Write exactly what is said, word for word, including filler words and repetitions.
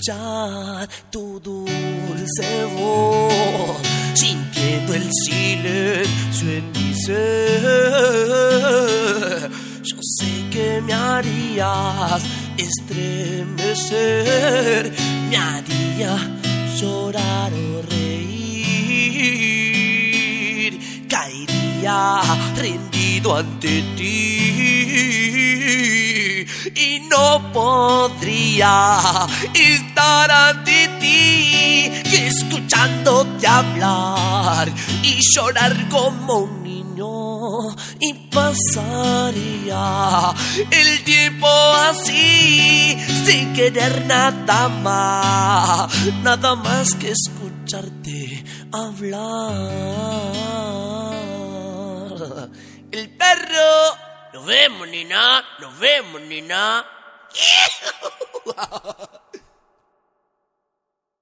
escuchar tu dulce voz, sintiendo el silencio en mi ser. Yo sé que me harías estremecer, me haría llorar o reír, caería rendido ante ti y no podría estar ante ti que escuchándote hablar y llorar como un niño, y pasaría el tiempo así sin querer nada más, nada más que escucharte hablar. El perro. Nos vemos, nena. Nos vemos, nena.